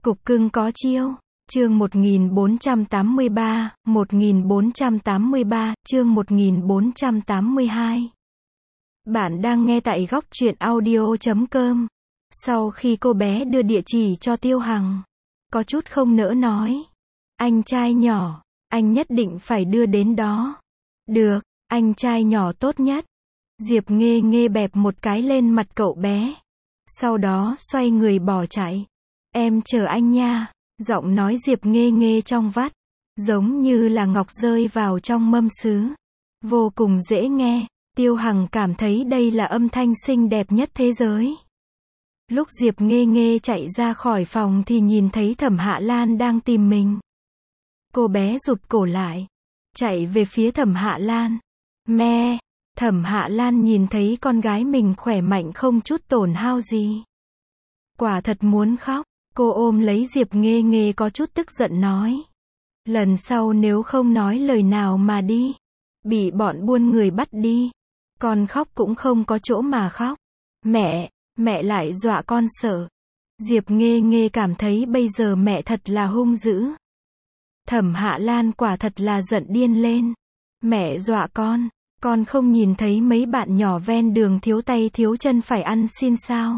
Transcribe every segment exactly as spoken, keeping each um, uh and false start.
Cục cưng có chiêu. Chương một nghìn bốn trăm tám mươi ba, một nghìn bốn trăm tám mươi ba, chương một nghìn bốn trăm tám mươi hai. Bạn đang nghe tại góc truyện audio chấm com. Sau khi cô bé đưa địa chỉ cho Tiêu Hằng, có chút không nỡ nói. Anh trai nhỏ, anh nhất định phải đưa đến đó. Được, anh trai nhỏ tốt nhất. Diệp Nghê Nghê bẹp một cái lên mặt cậu bé. Sau đó xoay người bỏ chạy. Em chờ anh nha. Giọng nói Diệp Nghê Nghê trong vắt, giống như là ngọc rơi vào trong mâm sứ. Vô cùng dễ nghe. Tiêu Hằng cảm thấy đây là âm thanh xinh đẹp nhất thế giới. Lúc Diệp Nghê Nghê chạy ra khỏi phòng thì nhìn thấy Thẩm Hạ Lan đang tìm mình. Cô bé rụt cổ lại, chạy về phía Thẩm Hạ Lan. Me. Thẩm Hạ Lan nhìn thấy con gái mình khỏe mạnh không chút tổn hao gì. Quả thật muốn khóc. Cô ôm lấy Diệp Nghê Nghê có chút tức giận nói. Lần sau nếu không nói lời nào mà đi, bị bọn buôn người bắt đi, con khóc cũng không có chỗ mà khóc. Mẹ, mẹ lại dọa con sợ. Diệp Nghê Nghê cảm thấy bây giờ mẹ thật là hung dữ. Thẩm Hạ Lan quả thật là giận điên lên. Mẹ dọa con, con không nhìn thấy mấy bạn nhỏ ven đường thiếu tay thiếu chân phải ăn xin sao?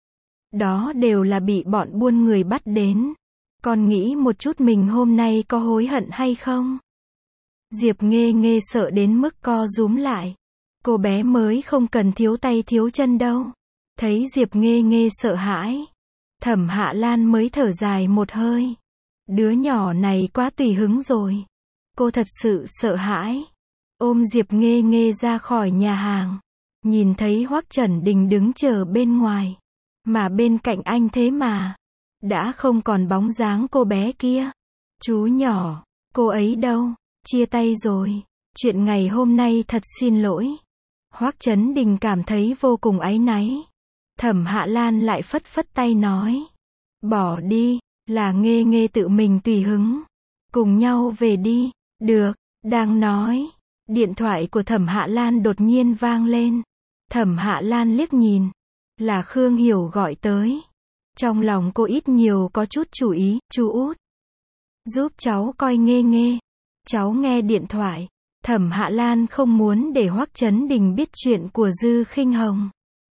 Đó đều là bị bọn buôn người bắt đến. Con nghĩ một chút mình hôm nay có hối hận hay không? Diệp Nghê Nghê sợ đến mức co rúm lại. Cô bé mới không cần thiếu tay thiếu chân đâu. Thấy Diệp Nghê Nghê sợ hãi, Thẩm Hạ Lan mới thở dài một hơi. Đứa nhỏ này quá tùy hứng rồi. Cô thật sự sợ hãi. Ôm Diệp Nghê Nghê ra khỏi nhà hàng. Nhìn thấy Hoắc Trần Đình đứng chờ bên ngoài. Mà bên cạnh anh thế mà đã không còn bóng dáng cô bé kia. Chú nhỏ, cô ấy đâu? Chia tay rồi. Chuyện ngày hôm nay thật xin lỗi. Hoắc Trấn Đình cảm thấy vô cùng áy náy. Thẩm Hạ Lan lại phất phất tay nói. Bỏ đi, là Nghê Nghê tự mình tùy hứng. Cùng nhau về đi. Được, đang nói. Điện thoại của Thẩm Hạ Lan đột nhiên vang lên. Thẩm Hạ Lan liếc nhìn. Là Khương Hiểu gọi tới. Trong lòng cô ít nhiều có chút chú ý. Chú út, giúp cháu coi Nghê Nghê. Cháu nghe điện thoại. Thẩm Hạ Lan không muốn để Hoắc Trấn Đình biết chuyện của Dư Khinh Hồng.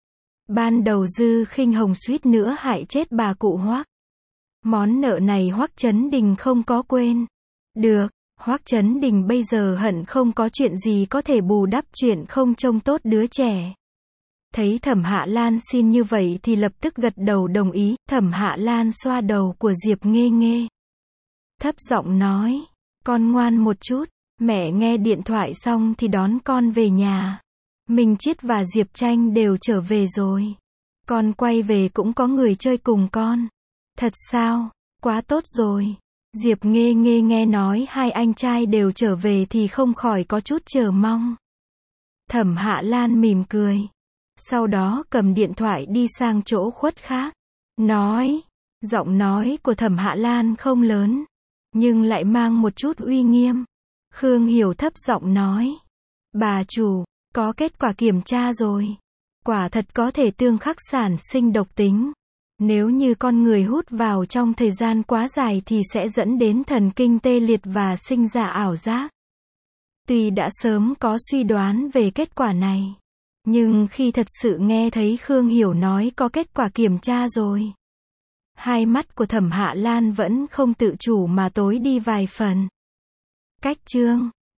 Ban đầu Dư Khinh Hồng suýt nữa hại chết bà cụ Hoắc. Món nợ này Hoắc Trấn Đình không có quên. Được, Hoắc Trấn Đình bây giờ hận không có chuyện gì có thể bù đắp chuyện không trông tốt đứa trẻ. Thấy Thẩm Hạ Lan xin như vậy thì lập tức gật đầu đồng ý. Thẩm Hạ Lan xoa đầu của Diệp Nghê Nghê, thấp giọng nói. Con ngoan một chút. Mẹ nghe điện thoại xong thì đón con về nhà. Minh Chiết và Diệp Tranh đều trở về rồi. Con quay về cũng có người chơi cùng con. Thật sao? Quá tốt rồi. Diệp Nghê Nghê nghe nói hai anh trai đều trở về thì không khỏi có chút chờ mong. Thẩm Hạ Lan mỉm cười. Sau đó cầm điện thoại đi sang chỗ khuất khác. Nói. Giọng nói của Thẩm Hạ Lan không lớn, nhưng lại mang một chút uy nghiêm. Khương Hiểu thấp giọng nói. Bà chủ, có kết quả kiểm tra rồi. Quả thật có thể tương khắc sản sinh độc tính. Nếu như con người hút vào trong thời gian quá dài thì sẽ dẫn đến thần kinh tê liệt và sinh ra ảo giác. Tuy đã sớm có suy đoán về kết quả này, nhưng khi thật sự nghe thấy Khương Hiểu nói có kết quả kiểm tra rồi, hai mắt của Thẩm Hạ Lan vẫn không tự chủ mà tối đi vài phần. Cách chương